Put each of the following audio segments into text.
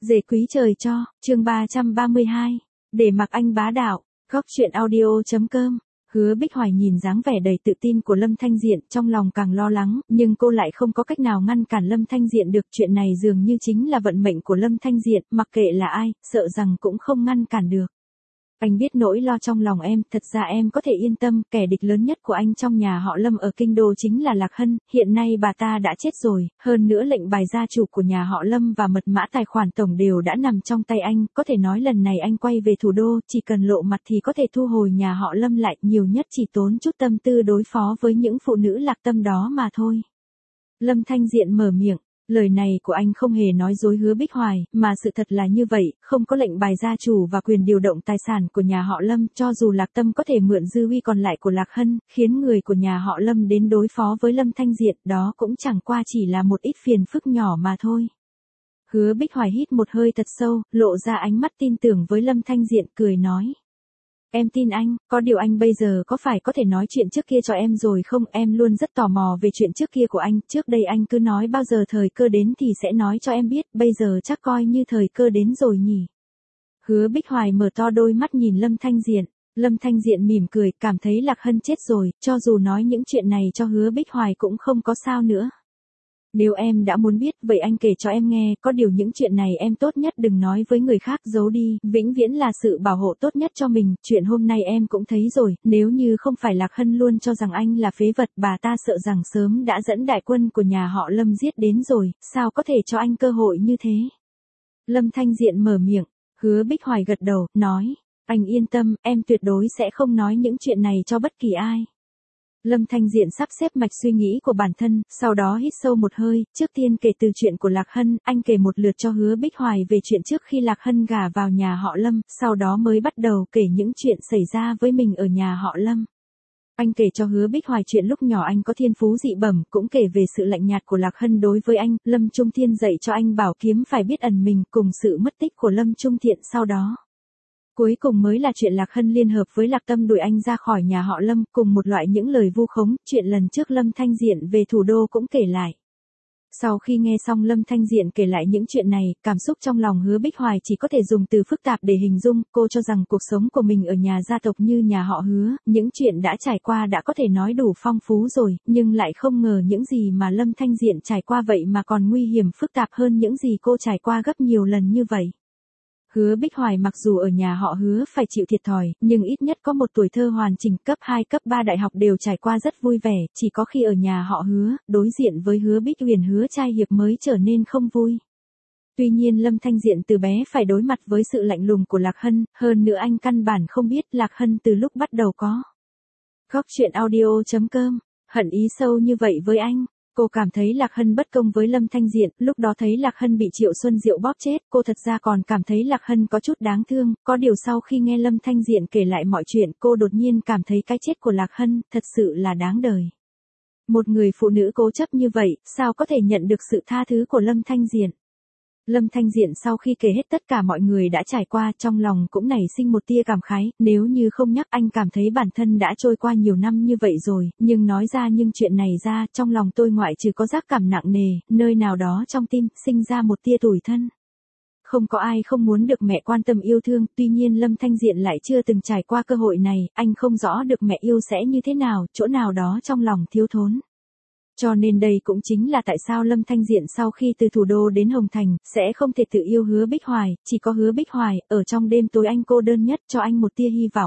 Dề quý trời cho, chương 332. Để mặc anh bá đạo, góc chuyện audio.com. Hứa Bích Hoài nhìn dáng vẻ đầy tự tin của Lâm Thanh Diện, trong lòng càng lo lắng, nhưng cô lại không có cách nào ngăn cản Lâm Thanh Diện được. Chuyện này dường như chính là vận mệnh của Lâm Thanh Diện, mặc kệ là ai, sợ rằng cũng không ngăn cản được. Anh biết nỗi lo trong lòng em, thật ra em có thể yên tâm, kẻ địch lớn nhất của anh trong nhà họ Lâm ở kinh đô chính là Lạc Hân, hiện nay bà ta đã chết rồi, hơn nữa lệnh bài gia chủ của nhà họ Lâm và mật mã tài khoản tổng đều đã nằm trong tay anh, có thể nói lần này anh quay về thủ đô, chỉ cần lộ mặt thì có thể thu hồi nhà họ Lâm lại, nhiều nhất chỉ tốn chút tâm tư đối phó với những phụ nữ lạc tâm đó mà thôi. Lâm Thanh Diện mở miệng. Lời này của anh không hề nói dối Hứa Bích Hoài, mà sự thật là như vậy, không có lệnh bài gia chủ và quyền điều động tài sản của nhà họ Lâm, cho dù Lạc Tâm có thể mượn dư uy còn lại của Lạc Hân, khiến người của nhà họ Lâm đến đối phó với Lâm Thanh Diện, đó cũng chẳng qua chỉ là một ít phiền phức nhỏ mà thôi. Hứa Bích Hoài hít một hơi thật sâu, lộ ra ánh mắt tin tưởng với Lâm Thanh Diện, cười nói. Em tin anh, có điều anh bây giờ có phải có thể nói chuyện trước kia cho em rồi không? Em luôn rất tò mò về chuyện trước kia của anh, trước đây anh cứ nói bao giờ thời cơ đến thì sẽ nói cho em biết, bây giờ chắc coi như thời cơ đến rồi nhỉ. Hứa Bích Hoài mở to đôi mắt nhìn Lâm Thanh Diện. Lâm Thanh Diện mỉm cười, cảm thấy Lạc Hân chết rồi, cho dù nói những chuyện này cho Hứa Bích Hoài cũng không có sao nữa. Nếu em đã muốn biết, vậy anh kể cho em nghe, có điều những chuyện này em tốt nhất đừng nói với người khác, giấu đi, vĩnh viễn là sự bảo hộ tốt nhất cho mình. Chuyện hôm nay em cũng thấy rồi, nếu như không phải Lạc Hân luôn cho rằng anh là phế vật, bà ta sợ rằng sớm đã dẫn đại quân của nhà họ Lâm giết đến rồi, sao có thể cho anh cơ hội như thế. Lâm Thanh Diện mở miệng, Hứa Bích Hoài gật đầu, nói, anh yên tâm, em tuyệt đối sẽ không nói những chuyện này cho bất kỳ ai. Lâm Thanh Diện sắp xếp mạch suy nghĩ của bản thân, sau đó hít sâu một hơi, trước tiên kể từ chuyện của Lạc Hân, anh kể một lượt cho Hứa Bích Hoài về chuyện trước khi Lạc Hân gả vào nhà họ Lâm, sau đó mới bắt đầu kể những chuyện xảy ra với mình ở nhà họ Lâm. Anh kể cho Hứa Bích Hoài chuyện lúc nhỏ anh có thiên phú dị bẩm, cũng kể về sự lạnh nhạt của Lạc Hân đối với anh, Lâm Trung Thiên dạy cho anh bảo kiếm phải biết ẩn mình, cùng sự mất tích của Lâm Trung Thiện sau đó. Cuối cùng mới là chuyện Lạc Hân liên hợp với Lạc Tâm đuổi anh ra khỏi nhà họ Lâm, cùng một loại những lời vu khống, chuyện lần trước Lâm Thanh Diện về thủ đô cũng kể lại. Sau khi nghe xong Lâm Thanh Diện kể lại những chuyện này, cảm xúc trong lòng Hứa Bích Hoài chỉ có thể dùng từ phức tạp để hình dung, cô cho rằng cuộc sống của mình ở nhà gia tộc như nhà họ Hứa, những chuyện đã trải qua đã có thể nói đủ phong phú rồi, nhưng lại không ngờ những gì mà Lâm Thanh Diện trải qua vậy mà còn nguy hiểm phức tạp hơn những gì cô trải qua gấp nhiều lần như vậy. Hứa Bích Hoài mặc dù ở nhà họ Hứa phải chịu thiệt thòi, nhưng ít nhất có một tuổi thơ hoàn chỉnh, cấp 2, cấp 3 đại học đều trải qua rất vui vẻ, chỉ có khi ở nhà họ Hứa, đối diện với Hứa Bích Huyền Hứa trai hiệp mới trở nên không vui. Tuy nhiên Lâm Thanh Diện từ bé phải đối mặt với sự lạnh lùng của Lạc Hân, hơn nữa anh căn bản không biết Lạc Hân từ lúc bắt đầu có. Góc chuyện audio.com, hận ý sâu như vậy với anh. Cô cảm thấy Lạc Hân bất công với Lâm Thanh Diện, lúc đó thấy Lạc Hân bị Triệu Xuân Diệu bóp chết, cô thật ra còn cảm thấy Lạc Hân có chút đáng thương, có điều sau khi nghe Lâm Thanh Diện kể lại mọi chuyện, cô đột nhiên cảm thấy cái chết của Lạc Hân, thật sự là đáng đời. Một người phụ nữ cố chấp như vậy, sao có thể nhận được sự tha thứ của Lâm Thanh Diện? Lâm Thanh Diện sau khi kể hết tất cả mọi người đã trải qua, trong lòng cũng nảy sinh một tia cảm khái, nếu như không nhắc anh cảm thấy bản thân đã trôi qua nhiều năm như vậy rồi, nhưng nói ra nhưng chuyện này ra, trong lòng tôi ngoại trừ có giác cảm nặng nề, nơi nào đó trong tim, sinh ra một tia tủi thân. Không có ai không muốn được mẹ quan tâm yêu thương, tuy nhiên Lâm Thanh Diện lại chưa từng trải qua cơ hội này, anh không rõ được mẹ yêu sẽ như thế nào, chỗ nào đó trong lòng thiếu thốn. Cho nên đây cũng chính là tại sao Lâm Thanh Diện sau khi từ thủ đô đến Hồng Thành, sẽ không thể tự yêu Hứa Bích Hoài, chỉ có Hứa Bích Hoài, ở trong đêm tối anh cô đơn nhất cho anh một tia hy vọng.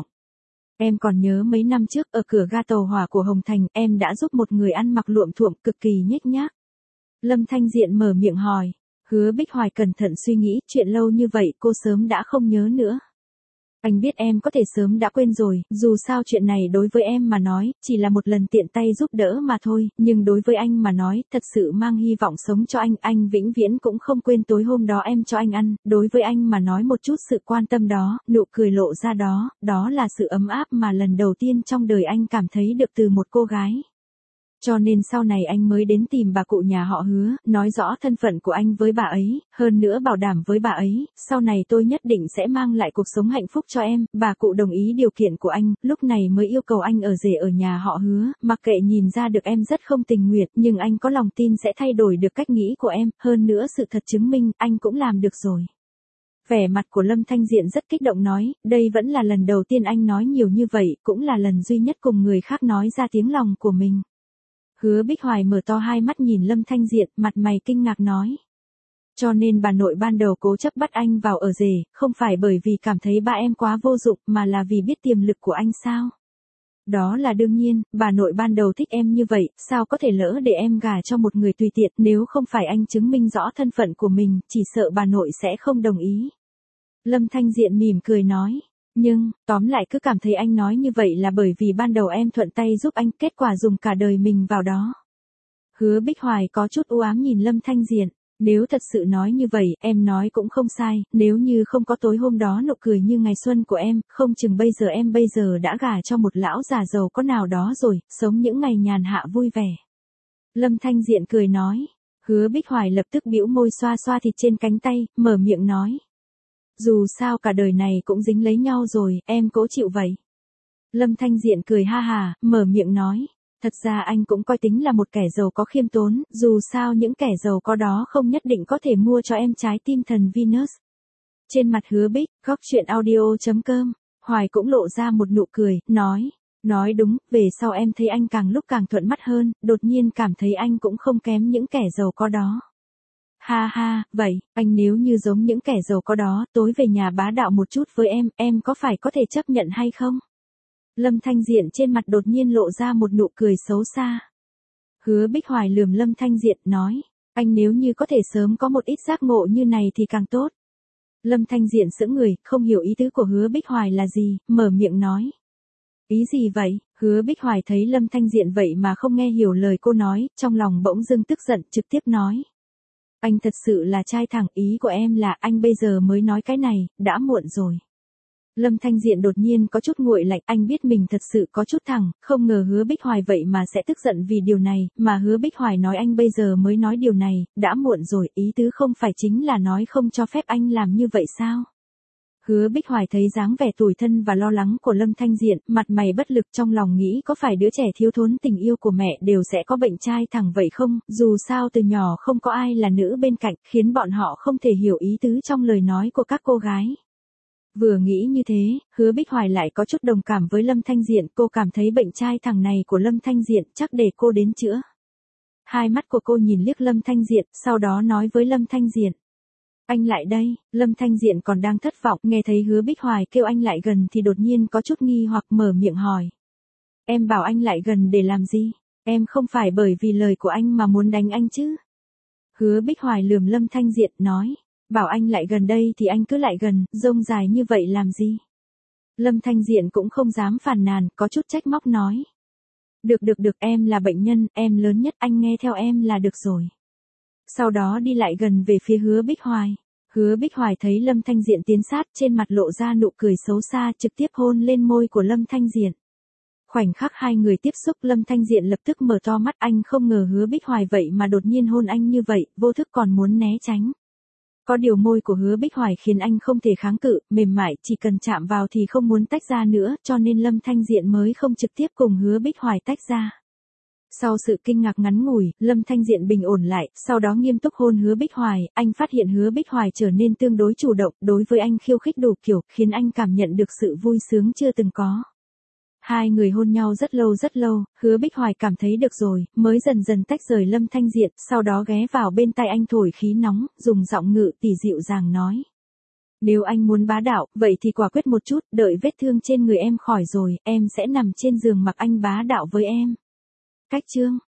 Em còn nhớ mấy năm trước ở cửa ga tàu hỏa của Hồng Thành, em đã giúp một người ăn mặc luộm thuộm cực kỳ nhếch nhác. Lâm Thanh Diện mở miệng hỏi, Hứa Bích Hoài cẩn thận suy nghĩ, chuyện lâu như vậy cô sớm đã không nhớ nữa. Anh biết em có thể sớm đã quên rồi, dù sao chuyện này đối với em mà nói, chỉ là một lần tiện tay giúp đỡ mà thôi, nhưng đối với anh mà nói, thật sự mang hy vọng sống cho anh vĩnh viễn cũng không quên tối hôm đó em cho anh ăn, đối với anh mà nói một chút sự quan tâm đó, nụ cười lộ ra đó, đó là sự ấm áp mà lần đầu tiên trong đời anh cảm thấy được từ một cô gái. Cho nên sau này anh mới đến tìm bà cụ nhà họ Hứa, nói rõ thân phận của anh với bà ấy, hơn nữa bảo đảm với bà ấy, sau này tôi nhất định sẽ mang lại cuộc sống hạnh phúc cho em, bà cụ đồng ý điều kiện của anh, lúc này mới yêu cầu anh ở rể ở nhà họ Hứa, mặc kệ nhìn ra được em rất không tình nguyện, nhưng anh có lòng tin sẽ thay đổi được cách nghĩ của em, hơn nữa sự thật chứng minh, anh cũng làm được rồi. Vẻ mặt của Lâm Thanh Diện rất kích động nói, đây vẫn là lần đầu tiên anh nói nhiều như vậy, cũng là lần duy nhất cùng người khác nói ra tiếng lòng của mình. Hứa Bích Hoài mở to hai mắt nhìn Lâm Thanh Diện, mặt mày kinh ngạc nói. Cho nên bà nội ban đầu cố chấp bắt anh vào ở rể, không phải bởi vì cảm thấy ba em quá vô dụng mà là vì biết tiềm lực của anh sao? Đó là đương nhiên, bà nội ban đầu thích em như vậy, sao có thể lỡ để em gả cho một người tùy tiện, nếu không phải anh chứng minh rõ thân phận của mình, chỉ sợ bà nội sẽ không đồng ý. Lâm Thanh Diện mỉm cười nói, nhưng, tóm lại cứ cảm thấy anh nói như vậy là bởi vì ban đầu em thuận tay giúp anh, kết quả dùng cả đời mình vào đó. Hứa Bích Hoài có chút u ám nhìn Lâm Thanh Diện. Nếu thật sự nói như vậy, em nói cũng không sai, nếu như không có tối hôm đó nụ cười như ngày xuân của em, không chừng em bây giờ đã gả cho một lão già giàu có nào đó rồi, sống những ngày nhàn hạ vui vẻ. Lâm Thanh Diện cười nói, Hứa Bích Hoài lập tức bĩu môi xoa xoa thịt trên cánh tay, mở miệng nói. Dù sao cả đời này cũng dính lấy nhau rồi, em cố chịu vậy. Lâm Thanh Diện cười ha hà, mở miệng nói. Thật ra anh cũng coi tính là một kẻ giàu có khiêm tốn, dù sao những kẻ giàu có đó không nhất định có thể mua cho em trái tim thần Venus. Trên mặt Hứa Bích, góc chuyện audio.com, Hoài cũng lộ ra một nụ cười, nói đúng, về sau em thấy anh càng lúc càng thuận mắt hơn, đột nhiên cảm thấy anh cũng không kém những kẻ giàu có đó. Ha ha, vậy, anh nếu như giống những kẻ giàu có đó, tối về nhà bá đạo một chút với em có phải có thể chấp nhận hay không? Lâm Thanh Diện trên mặt đột nhiên lộ ra một nụ cười xấu xa. Hứa Bích Hoài lườm Lâm Thanh Diện nói, anh nếu như có thể sớm có một ít giác ngộ như này thì càng tốt. Lâm Thanh Diện sững người, không hiểu ý tứ của Hứa Bích Hoài là gì, mở miệng nói. Ý gì vậy? Hứa Bích Hoài thấy Lâm Thanh Diện vậy mà không nghe hiểu lời cô nói, trong lòng bỗng dưng tức giận trực tiếp nói. Anh thật sự là trai thẳng, ý của em là anh bây giờ mới nói cái này, đã muộn rồi. Lâm Thanh Diện đột nhiên có chút nguội lạnh, anh biết mình thật sự có chút thẳng, không ngờ Hứa Bích Hoài vậy mà sẽ tức giận vì điều này, mà Hứa Bích Hoài nói anh bây giờ mới nói điều này, đã muộn rồi, ý tứ không phải chính là nói không cho phép anh làm như vậy sao? Hứa Bích Hoài thấy dáng vẻ tủi thân và lo lắng của Lâm Thanh Diện, mặt mày bất lực trong lòng nghĩ có phải đứa trẻ thiếu thốn tình yêu của mẹ đều sẽ có bệnh trai thẳng vậy không, dù sao từ nhỏ không có ai là nữ bên cạnh, khiến bọn họ không thể hiểu ý tứ trong lời nói của các cô gái. Vừa nghĩ như thế, Hứa Bích Hoài lại có chút đồng cảm với Lâm Thanh Diện, cô cảm thấy bệnh trai thằng này của Lâm Thanh Diện chắc để cô đến chữa. Hai mắt của cô nhìn liếc Lâm Thanh Diện, sau đó nói với Lâm Thanh Diện. Anh lại đây, Lâm Thanh Diện còn đang thất vọng, nghe thấy Hứa Bích Hoài kêu anh lại gần thì đột nhiên có chút nghi hoặc mở miệng hỏi. Em bảo anh lại gần để làm gì? Em không phải bởi vì lời của anh mà muốn đánh anh chứ? Hứa Bích Hoài lườm Lâm Thanh Diện, nói. Bảo anh lại gần đây thì anh cứ lại gần, rông dài như vậy làm gì? Lâm Thanh Diện cũng không dám phàn nàn, có chút trách móc nói. Được, em là bệnh nhân, em lớn nhất, anh nghe theo em là được rồi. Sau đó đi lại gần về phía Hứa Bích Hoài. Hứa Bích Hoài thấy Lâm Thanh Diện tiến sát, trên mặt lộ ra nụ cười xấu xa, trực tiếp hôn lên môi của Lâm Thanh Diện. Khoảnh khắc hai người tiếp xúc, Lâm Thanh Diện lập tức mở to mắt, anh không ngờ Hứa Bích Hoài vậy mà đột nhiên hôn anh như vậy, vô thức còn muốn né tránh. Có điều môi của Hứa Bích Hoài khiến anh không thể kháng cự, mềm mại, chỉ cần chạm vào thì không muốn tách ra nữa, cho nên Lâm Thanh Diện mới không trực tiếp cùng Hứa Bích Hoài tách ra. Sau sự kinh ngạc ngắn ngủi, Lâm Thanh Diện bình ổn lại, sau đó nghiêm túc hôn Hứa Bích Hoài, anh phát hiện Hứa Bích Hoài trở nên tương đối chủ động, đối với anh khiêu khích đủ kiểu, khiến anh cảm nhận được sự vui sướng chưa từng có. Hai người hôn nhau rất lâu, Hứa Bích Hoài cảm thấy được rồi, mới dần dần tách rời Lâm Thanh Diện, sau đó ghé vào bên tai anh thổi khí nóng, dùng giọng ngự tỉ dịu dàng nói. Nếu anh muốn bá đạo, vậy thì quả quyết một chút, đợi vết thương trên người em khỏi rồi, em sẽ nằm trên giường mặc anh bá đạo với em. Cách chương